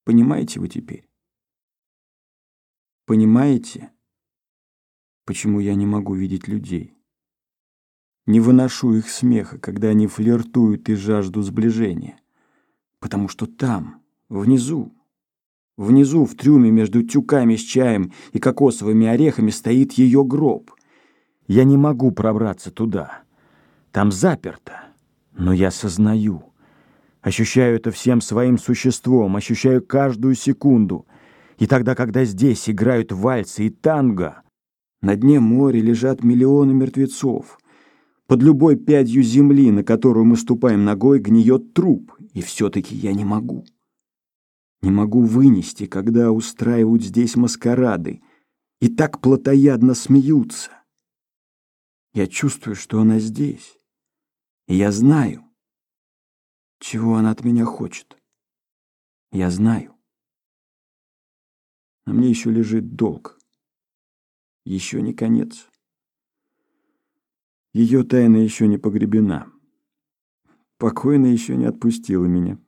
Понимаете вы теперь? Понимаете, почему я не могу видеть людей? Не выношу их смеха, когда они флиртуют и жаждут сближения. Потому что там, внизу, в трюме между тюками с чаем и кокосовыми орехами стоит ее гроб. Я не могу пробраться туда. Там заперто. Но я сознаю. Ощущаю это всем своим существом, ощущаю каждую секунду. И тогда, когда здесь играют вальсы и танго, на дне моря лежат миллионы мертвецов. Под любой пядью земли, на которую мы ступаем ногой, гниет труп. И все-таки я не могу. Не могу вынести, когда устраивают здесь маскарады и так плотоядно смеются. Я чувствую, что она здесь. И я знаю, чего она от меня хочет. Я знаю. На мне еще лежит долг. Еще не конец. Ее тайна еще не погребена. Покойная еще не отпустила меня.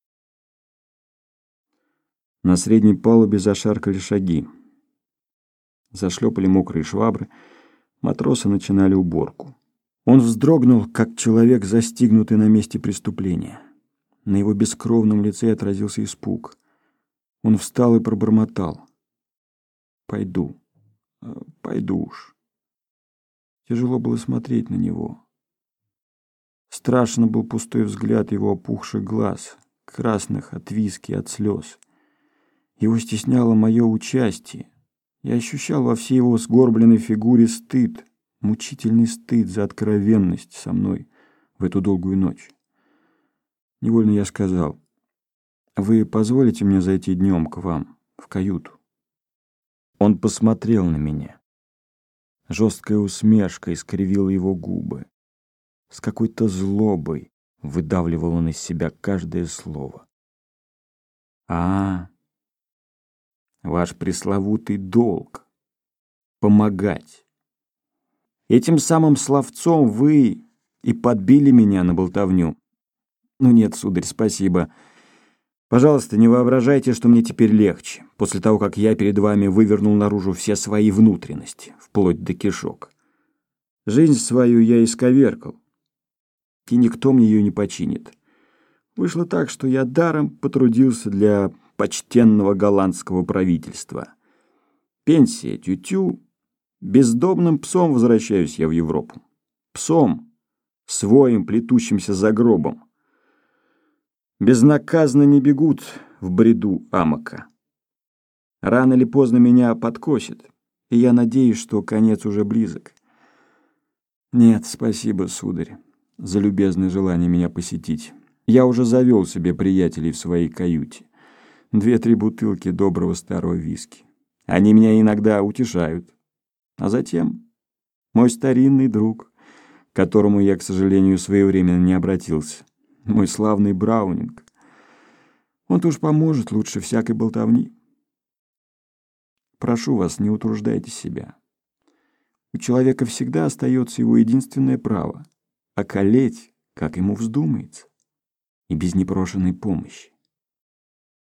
На средней палубе зашаркали шаги. Зашлепали мокрые швабры. Матросы начинали уборку. Он вздрогнул, как человек, застигнутый на месте преступления. На его бескровном лице отразился испуг. Он встал и пробормотал: «Пойду, пойду уж». Тяжело было смотреть на него. Страшно был пустой взгляд его опухших глаз, красных от виски и от слез. Его стесняло мое участие. Я ощущал во всей его сгорбленной фигуре стыд, мучительный стыд за откровенность со мной в эту долгую ночь. Невольно я сказал: «Вы позволите мне зайти днем к вам в каюту?» Он посмотрел на меня. Жесткая усмешка искривила его губы. С какой-то злобой выдавливал он из себя каждое слово. Ваш пресловутый долг — помогать. Этим самым словцом вы и подбили меня на болтовню. Ну нет, сударь, спасибо. Пожалуйста, не воображайте, что мне теперь легче, после того, как я перед вами вывернул наружу все свои внутренности, вплоть до кишок. Жизнь свою я исковеркал, и никто мне ее не починит. Вышло так, что я даром потрудился для почтенного голландского правительства. Пенсия тю-тю, бездомным псом возвращаюсь я в Европу. Псом, своим плетущимся за гробом. Безнаказанно не бегут в бреду амока. Рано или поздно меня подкосит, и я надеюсь, что конец уже близок. Нет, спасибо, сударь, за любезное желание меня посетить. Я уже завел себе приятелей в своей каюте. 2-3 бутылки доброго старого виски. Они меня иногда утешают. А затем мой старинный друг, к которому я, к сожалению, своевременно не обратился, мой славный Браунинг. Он-то уж поможет лучше всякой болтовни. Прошу вас, не утруждайте себя. У человека всегда остается его единственное право — околеть, как ему вздумается, и без непрошенной помощи.